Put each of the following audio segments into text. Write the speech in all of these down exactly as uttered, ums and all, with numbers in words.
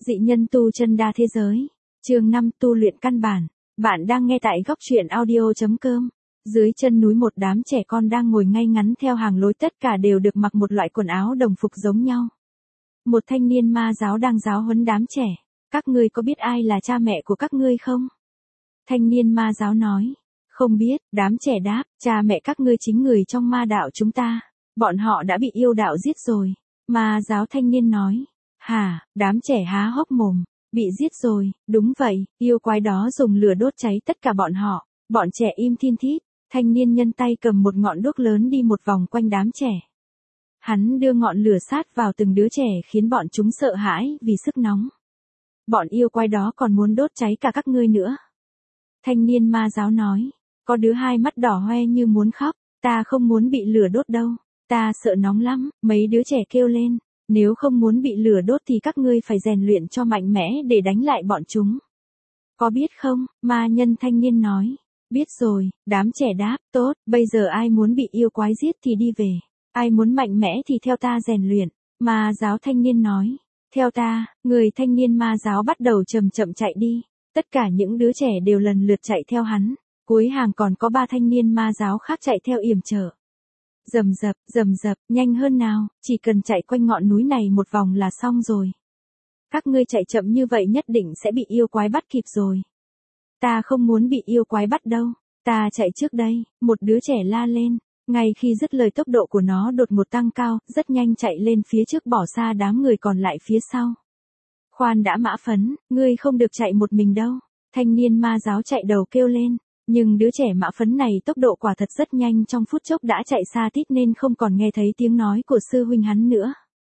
Dị nhân tu chân đa thế giới. Chương năm tu luyện căn bản. Bạn đang nghe tại góc truyện audio chấm com. Dưới chân núi một đám trẻ con đang ngồi ngay ngắn theo hàng lối, tất cả đều được mặc một loại quần áo đồng phục giống nhau. Một thanh niên ma giáo đang giáo huấn đám trẻ. Các ngươi có biết ai là cha mẹ của các ngươi không? Thanh niên ma giáo nói. Không biết, đám trẻ đáp, cha mẹ các ngươi chính người trong ma đạo chúng ta. Bọn họ đã bị yêu đạo giết rồi. Ma giáo thanh niên nói. Hả, đám trẻ há hốc mồm. Bị giết rồi, đúng vậy, yêu quái đó dùng lửa đốt cháy tất cả bọn họ. Bọn trẻ im thin thít. Thanh niên nhân tay cầm một ngọn đuốc lớn đi một vòng quanh đám trẻ. Hắn đưa ngọn lửa sát vào từng đứa trẻ khiến bọn chúng sợ hãi vì sức nóng. Bọn yêu quái đó còn muốn đốt cháy cả các ngươi nữa. Thanh niên ma giáo nói. Có đứa hai mắt đỏ hoe như muốn khóc. Ta không muốn bị lửa đốt đâu. Ta sợ nóng lắm. Mấy đứa trẻ kêu lên. Nếu không muốn bị lửa đốt thì các ngươi phải rèn luyện cho mạnh mẽ để đánh lại bọn chúng. Có biết không? Ma nhân thanh niên nói. Biết rồi, đám trẻ đáp, tốt, bây giờ ai muốn bị yêu quái giết thì đi về. Ai muốn mạnh mẽ thì theo ta rèn luyện. Ma giáo thanh niên nói. Theo ta, người thanh niên ma giáo bắt đầu chậm chậm chạy đi. Tất cả những đứa trẻ đều lần lượt chạy theo hắn. Cuối hàng còn có ba thanh niên ma giáo khác chạy theo yểm trở. Rầm rập, rầm rập, nhanh hơn nào, chỉ cần chạy quanh ngọn núi này một vòng là xong rồi. Các ngươi chạy chậm như vậy nhất định sẽ bị yêu quái bắt kịp rồi. Ta không muốn bị yêu quái bắt đâu, ta chạy trước đây, một đứa trẻ la lên. Ngay khi dứt lời tốc độ của nó đột ngột tăng cao, rất nhanh chạy lên phía trước bỏ xa đám người còn lại phía sau. Khoan đã Mã Phấn, ngươi không được chạy một mình đâu, thanh niên ma giáo chạy đầu kêu lên. Nhưng đứa trẻ Mã Phấn này tốc độ quả thật rất nhanh, trong phút chốc đã chạy xa tít nên không còn nghe thấy tiếng nói của sư huynh hắn nữa.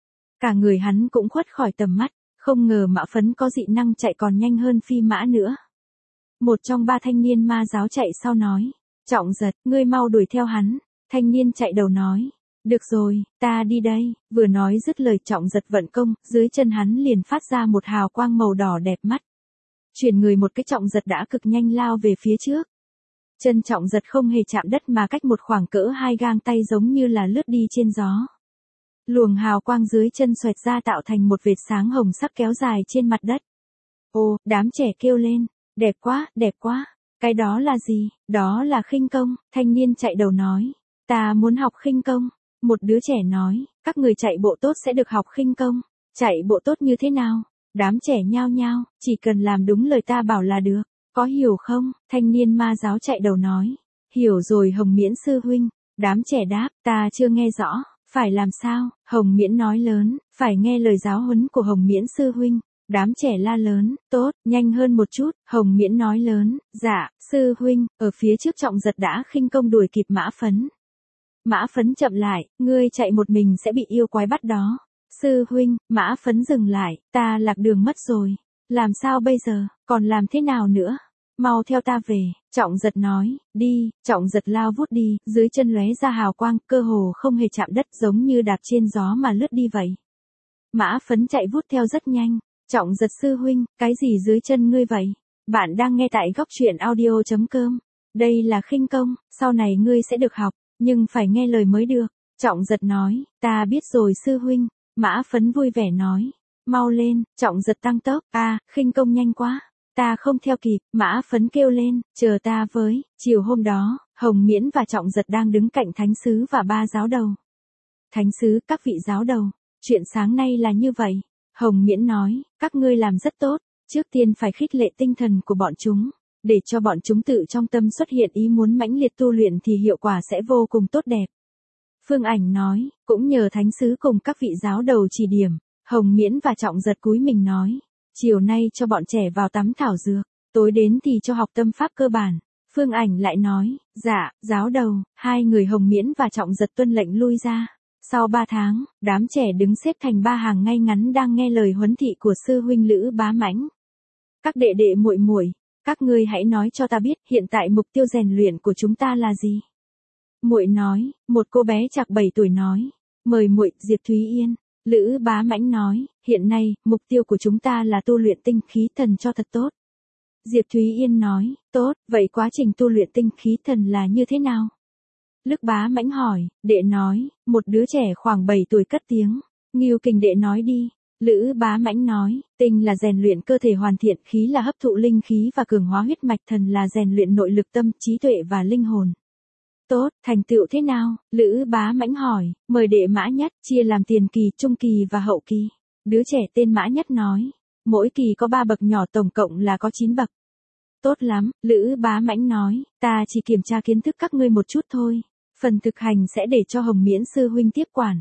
Cả người hắn cũng khuất khỏi tầm mắt, không ngờ Mã Phấn có dị năng chạy còn nhanh hơn phi mã nữa. Một trong ba thanh niên ma giáo chạy sau nói, Trọng Giật, ngươi mau đuổi theo hắn. Thanh niên chạy đầu nói, được rồi, ta đi đây. Vừa nói dứt lời Trọng Giật vận công, dưới chân hắn liền phát ra một hào quang màu đỏ đẹp mắt. Chuyển người một cái Trọng Giật đã cực nhanh lao về phía trước. Chân Trọng Giật không hề chạm đất mà cách một khoảng cỡ hai gang tay giống như là lướt đi trên gió. Luồng hào quang dưới chân xoẹt ra tạo thành một vệt sáng hồng sắc kéo dài trên mặt đất. Ô, đám trẻ kêu lên, đẹp quá, đẹp quá, cái đó là gì? Đó là khinh công, thanh niên chạy đầu nói, ta muốn học khinh công. Một đứa trẻ nói, các người chạy bộ tốt sẽ được học khinh công. Chạy bộ tốt như thế nào? Đám trẻ nhao nhao, chỉ cần làm đúng lời ta bảo là được. Có hiểu không? Thanh niên ma giáo chạy đầu nói. Hiểu rồi Hồng Miễn sư huynh. Đám trẻ đáp, ta chưa nghe rõ, phải làm sao? Hồng Miễn nói lớn, phải nghe lời giáo huấn của Hồng Miễn sư huynh. Đám trẻ la lớn, tốt, nhanh hơn một chút. Hồng Miễn nói lớn, dạ, sư huynh. Ở phía trước Trọng Giật đã khinh công đuổi kịp Mã Phấn. Mã Phấn chậm lại, ngươi chạy một mình sẽ bị yêu quái bắt đó. Sư huynh, Mã Phấn dừng lại, ta lạc đường mất rồi. Làm sao bây giờ, còn làm thế nào nữa? Mau theo ta về, Trọng Giật nói, đi. Trọng Giật lao vút đi, dưới chân lóe ra hào quang, cơ hồ không hề chạm đất, giống như đạp trên gió mà lướt đi vậy. Mã Phấn chạy vút theo rất nhanh. Trọng Giật sư huynh, cái gì dưới chân ngươi vậy? Bạn đang nghe tại góc truyện audio chấm com. Đây là khinh công, sau này ngươi sẽ được học, nhưng phải nghe lời mới được. Trọng Giật nói, ta biết rồi sư huynh. Mã Phấn vui vẻ nói. Mau lên, Trọng Giật tăng tốc, a, à, khinh công nhanh quá, ta không theo kịp. Mã Phấn kêu lên, chờ ta với. Chiều hôm đó, Hồng Miễn và Trọng Giật đang đứng cạnh thánh sứ và ba giáo đầu. Thánh sứ, các vị giáo đầu, chuyện sáng nay là như vậy. Hồng Miễn nói, các ngươi làm rất tốt, trước tiên phải khích lệ tinh thần của bọn chúng, để cho bọn chúng tự trong tâm xuất hiện ý muốn mãnh liệt tu luyện thì hiệu quả sẽ vô cùng tốt đẹp. Phương Ảnh nói, cũng nhờ thánh sứ cùng các vị giáo đầu chỉ điểm. Hồng Miễn và Trọng Giật cúi mình nói, chiều nay cho bọn trẻ vào tắm thảo dược, tối đến thì cho học tâm pháp cơ bản. Phương Ảnh lại nói, dạ, giáo đầu. Hai người Hồng Miễn và Trọng Giật tuân lệnh lui ra. Sau ba tháng, đám trẻ đứng xếp thành ba hàng ngay ngắn đang nghe lời huấn thị của sư huynh Lữ Bá Mãnh. Các đệ đệ muội muội, các ngươi hãy nói cho ta biết hiện tại mục tiêu rèn luyện của chúng ta là gì? Muội nói, một cô bé chạc bảy tuổi nói, mời muội. Diệp Thúy Yên. Lữ Bá Mãnh nói, hiện nay, mục tiêu của chúng ta là tu luyện tinh khí thần cho thật tốt. Diệp Thúy Yên nói, tốt, vậy quá trình tu luyện tinh khí thần là như thế nào? Lữ Bá Mãnh hỏi, đệ nói, một đứa trẻ khoảng bảy tuổi cất tiếng. Ngưu Kình đệ nói đi. Lữ Bá Mãnh nói, tinh là rèn luyện cơ thể hoàn thiện, khí là hấp thụ linh khí và cường hóa huyết mạch, thần là rèn luyện nội lực tâm, trí tuệ và linh hồn. Tốt, thành tựu thế nào? Lữ Bá Mãnh hỏi, mời đệ Mã Nhất, chia làm tiền kỳ, trung kỳ và hậu kỳ. Đứa trẻ tên Mã Nhất nói, mỗi kỳ có ba bậc nhỏ, tổng cộng là có chín bậc. Tốt lắm, Lữ Bá Mãnh nói, ta chỉ kiểm tra kiến thức các ngươi một chút thôi. Phần thực hành sẽ để cho Hồng Miễn sư huynh tiếp quản.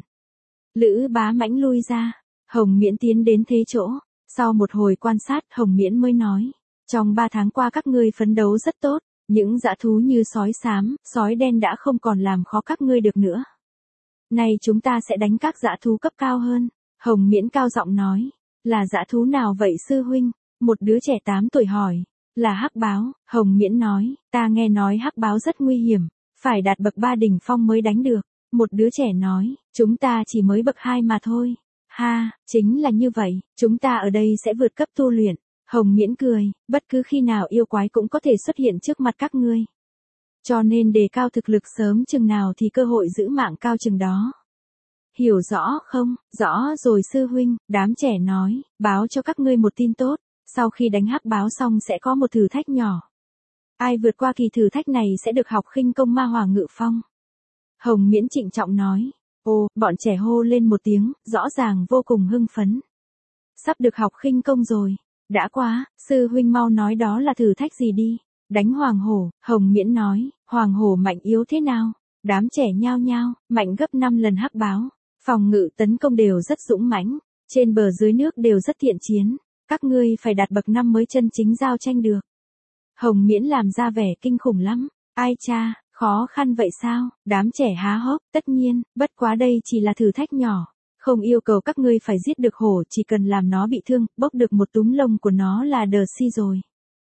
Lữ Bá Mãnh lui ra. Hồng Miễn tiến đến thế chỗ. Sau một hồi quan sát, Hồng Miễn mới nói, trong ba tháng qua các ngươi phấn đấu rất tốt. Những dã thú như sói xám, sói đen đã không còn làm khó các ngươi được nữa. Nay chúng ta sẽ đánh các dã thú cấp cao hơn. Hồng Miễn cao giọng nói, là dã thú nào vậy sư huynh? Một đứa trẻ tám tuổi hỏi, là hắc báo. Hồng Miễn nói, ta nghe nói hắc báo rất nguy hiểm, phải đạt bậc ba đỉnh phong mới đánh được. Một đứa trẻ nói, chúng ta chỉ mới bậc hai mà thôi. Ha, chính là như vậy, chúng ta ở đây sẽ vượt cấp tu luyện. Hồng Miễn cười, bất cứ khi nào yêu quái cũng có thể xuất hiện trước mặt các ngươi. Cho nên đề cao thực lực sớm chừng nào thì cơ hội giữ mạng cao chừng đó. Hiểu rõ không? Rõ rồi sư huynh, đám trẻ nói, báo cho các ngươi một tin tốt, sau khi đánh hắc báo xong sẽ có một thử thách nhỏ. Ai vượt qua kỳ thử thách này sẽ được học khinh công ma hỏa ngự phong. Hồng Miễn trịnh trọng nói, ô, bọn trẻ hô lên một tiếng, rõ ràng vô cùng hưng phấn. Sắp được học khinh công rồi. Đã quá, sư huynh mau nói đó là thử thách gì đi. Đánh hoàng hổ, Hồng Miễn nói, hoàng hổ mạnh yếu thế nào? Đám trẻ nhao nhao, mạnh gấp năm lần hắc báo. Phòng ngự tấn công đều rất dũng mãnh, trên bờ dưới nước đều rất thiện chiến. Các ngươi phải đạt bậc năm mới chân chính giao tranh được. Hồng Miễn làm ra vẻ kinh khủng lắm. Ai cha, khó khăn vậy sao? Đám trẻ há hốc, tất nhiên, bất quá đây chỉ là thử thách nhỏ. Không yêu cầu các ngươi phải giết được hổ, chỉ cần làm nó bị thương, bốc được một túm lông của nó là đờ si rồi.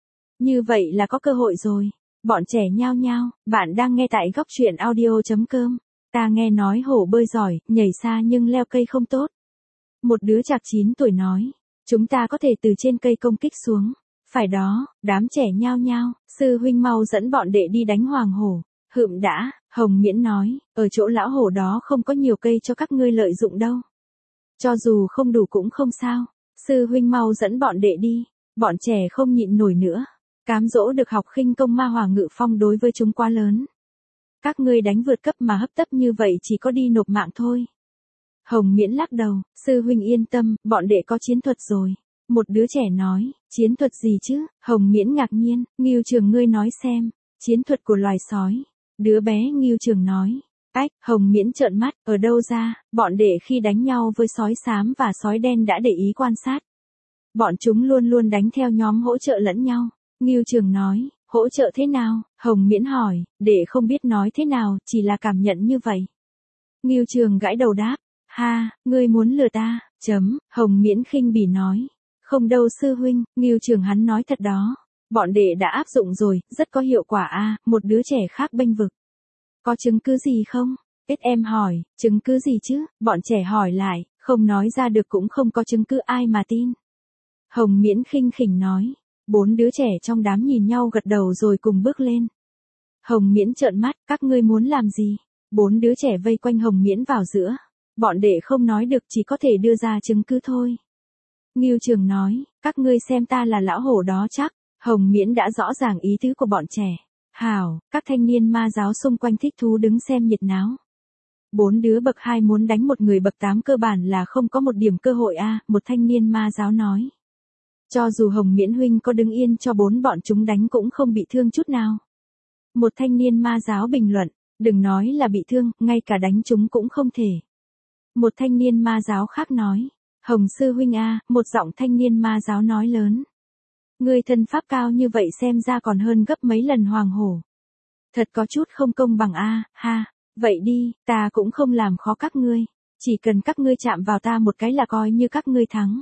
Như vậy là có cơ hội rồi. Bọn trẻ nhao nhao, bạn đang nghe tại góc truyện audio chấm com. Ta nghe nói hổ bơi giỏi, nhảy xa nhưng leo cây không tốt. Một đứa trạc chín tuổi nói, chúng ta có thể từ trên cây công kích xuống. Phải đó, đám trẻ nhao nhao, sư huynh mau dẫn bọn đệ đi đánh hoàng hổ. Hựm đã, Hồng Miễn nói, ở chỗ lão hổ đó không có nhiều cây cho các ngươi lợi dụng đâu. Cho dù không đủ cũng không sao, sư huynh mau dẫn bọn đệ đi. Bọn trẻ không nhịn nổi nữa. Cám dỗ được học khinh công ma hỏa ngự phong đối với chúng quá lớn. Các ngươi đánh vượt cấp mà hấp tấp như vậy chỉ có đi nộp mạng thôi. Hồng Miễn lắc đầu, sư huynh yên tâm, bọn đệ có chiến thuật rồi. Một đứa trẻ nói, chiến thuật gì chứ? Hồng Miễn ngạc nhiên, Ngưu Trường ngươi nói xem, chiến thuật của loài sói. Đứa bé Ngưu Trường nói, ách, Hồng Miễn trợn mắt, ở đâu ra, bọn đệ khi đánh nhau với sói xám và sói đen đã để ý quan sát. Bọn chúng luôn luôn đánh theo nhóm hỗ trợ lẫn nhau. Ngưu Trường nói, hỗ trợ thế nào? Hồng Miễn hỏi, đệ không biết nói thế nào, chỉ là cảm nhận như vậy. Ngưu Trường gãi đầu đáp, ha, ngươi muốn lừa ta, chấm, Hồng Miễn khinh bỉ nói. Không đâu sư huynh, Ngưu Trường hắn nói thật đó. Bọn đệ đã áp dụng rồi, rất có hiệu quả a. À, một đứa trẻ khác bênh vực. Có chứng cứ gì không? Kết em hỏi, chứng cứ gì chứ? Bọn trẻ hỏi lại, không nói ra được cũng không có chứng cứ ai mà tin. Hồng Miễn khinh khỉnh nói. Bốn đứa trẻ trong đám nhìn nhau gật đầu rồi cùng bước lên. Hồng Miễn trợn mắt, các ngươi muốn làm gì? Bốn đứa trẻ vây quanh Hồng Miễn vào giữa. Bọn đệ không nói được, chỉ có thể đưa ra chứng cứ thôi. Ngưu Trường nói, các ngươi xem ta là lão hổ đó chắc. Hồng Miễn đã rõ ràng ý tứ của bọn trẻ. Hảo, các thanh niên ma giáo xung quanh thích thú đứng xem nhiệt náo. Bốn đứa bậc hai muốn đánh một người bậc tám cơ bản là không có một điểm cơ hội a. À, một thanh niên ma giáo nói. Cho dù Hồng Miễn huynh có đứng yên cho bốn bọn chúng đánh cũng không bị thương chút nào. Một thanh niên ma giáo bình luận, đừng nói là bị thương, ngay cả đánh chúng cũng không thể. Một thanh niên ma giáo khác nói, Hồng sư huynh a, à, một giọng thanh niên ma giáo nói lớn. Ngươi thân pháp cao như vậy xem ra còn hơn gấp mấy lần hoàng hổ. Thật có chút không công bằng a, à, ha, vậy đi, ta cũng không làm khó các ngươi, chỉ cần các ngươi chạm vào ta một cái là coi như các ngươi thắng.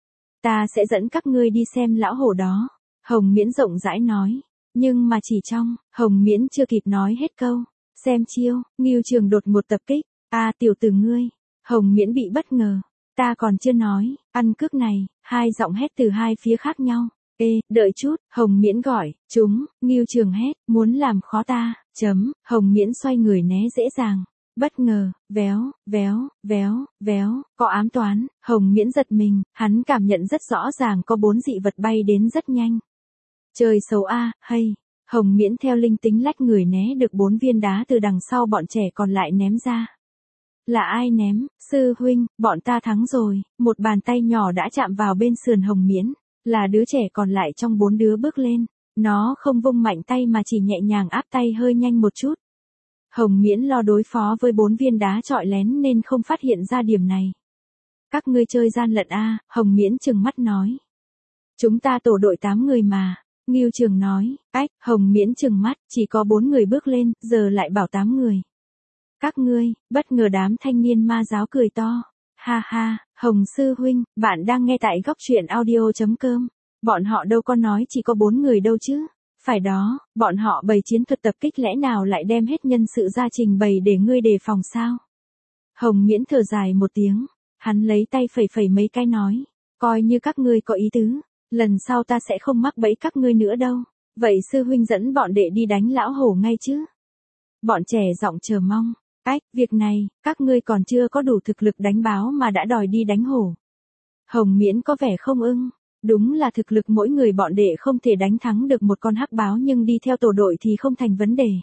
Ta sẽ dẫn các ngươi đi xem lão hổ đó. Hồng Miễn rộng rãi nói. Nhưng mà chỉ trong, Hồng Miễn chưa kịp nói hết câu. Xem chiêu, Ngưu Trường đột ngột tập kích. A à, tiểu tử ngươi. Hồng Miễn bị bất ngờ. Ta còn chưa nói, ăn cước này, hai giọng hét từ hai phía khác nhau. Ê, đợi chút, Hồng Miễn gọi, chúng, Ngưu Trường hét, muốn làm khó ta, chấm, Hồng Miễn xoay người né dễ dàng. Bất ngờ, véo, véo, véo, véo, có ám toán, Hồng Miễn giật mình, hắn cảm nhận rất rõ ràng có bốn dị vật bay đến rất nhanh. Trời xấu a, hay. Hồng Miễn theo linh tính lách người né được bốn viên đá từ đằng sau bọn trẻ còn lại ném ra. Là ai ném, sư huynh, bọn ta thắng rồi, một bàn tay nhỏ đã chạm vào bên sườn Hồng Miễn, là đứa trẻ còn lại trong bốn đứa bước lên, nó không vung mạnh tay mà chỉ nhẹ nhàng áp tay hơi nhanh một chút. Hồng Miễn lo đối phó với bốn viên đá trọi lén nên không phát hiện ra điểm này. Các ngươi chơi gian lận a, Hồng Miễn trừng mắt nói. Chúng ta tổ đội tám người mà. Ngưu Trường nói, ách, Hồng Miễn trừng mắt, chỉ có bốn người bước lên, giờ lại bảo tám người. Các ngươi, bất ngờ đám thanh niên ma giáo cười to. Ha ha, Hồng sư huynh, bạn đang nghe tại góc truyện audio chấm com. Bọn họ đâu có nói chỉ có bốn người đâu chứ. Phải đó, bọn họ bày chiến thuật tập kích lẽ nào lại đem hết nhân sự ra trình bày để ngươi đề phòng sao? Hồng Miễn thở dài một tiếng, hắn lấy tay phẩy phẩy mấy cái nói, coi như các ngươi có ý tứ, lần sau ta sẽ không mắc bẫy các ngươi nữa đâu. Vậy sư huynh dẫn bọn đệ đi đánh lão hổ ngay chứ? Bọn trẻ giọng chờ mong, ách, việc này, các ngươi còn chưa có đủ thực lực đánh báo mà đã đòi đi đánh hổ. Hồng Miễn có vẻ không ưng. Đúng là thực lực mỗi người bọn đệ không thể đánh thắng được một con hắc báo nhưng đi theo tổ đội thì không thành vấn đề.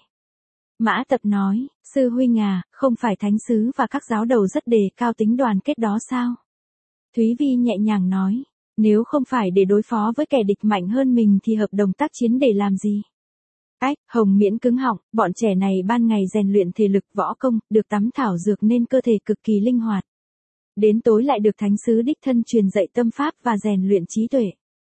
Mã Tập nói, sư huynh à, không phải thánh sứ và các giáo đầu rất đề cao tính đoàn kết đó sao? Thúy Vi nhẹ nhàng nói, nếu không phải để đối phó với kẻ địch mạnh hơn mình thì hợp đồng tác chiến để làm gì? Ách, Hồng Miễn cứng họng, bọn trẻ này ban ngày rèn luyện thể lực võ công, được tắm thảo dược nên cơ thể cực kỳ linh hoạt. Đến tối lại được thánh sứ đích thân truyền dạy tâm pháp và rèn luyện trí tuệ.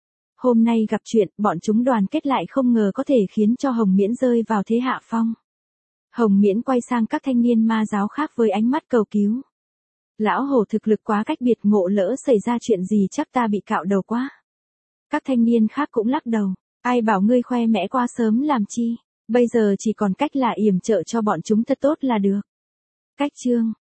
Hôm nay gặp chuyện, bọn chúng đoàn kết lại không ngờ có thể khiến cho Hồng Miễn rơi vào thế hạ phong. Hồng Miễn quay sang các thanh niên ma giáo khác với ánh mắt cầu cứu. Lão hổ thực lực quá cách biệt, ngộ lỡ xảy ra chuyện gì chắc ta bị cạo đầu quá. Các thanh niên khác cũng lắc đầu, ai bảo ngươi khoe mẽ quá sớm làm chi, bây giờ chỉ còn cách là yểm trợ cho bọn chúng thật tốt là được. Cách chương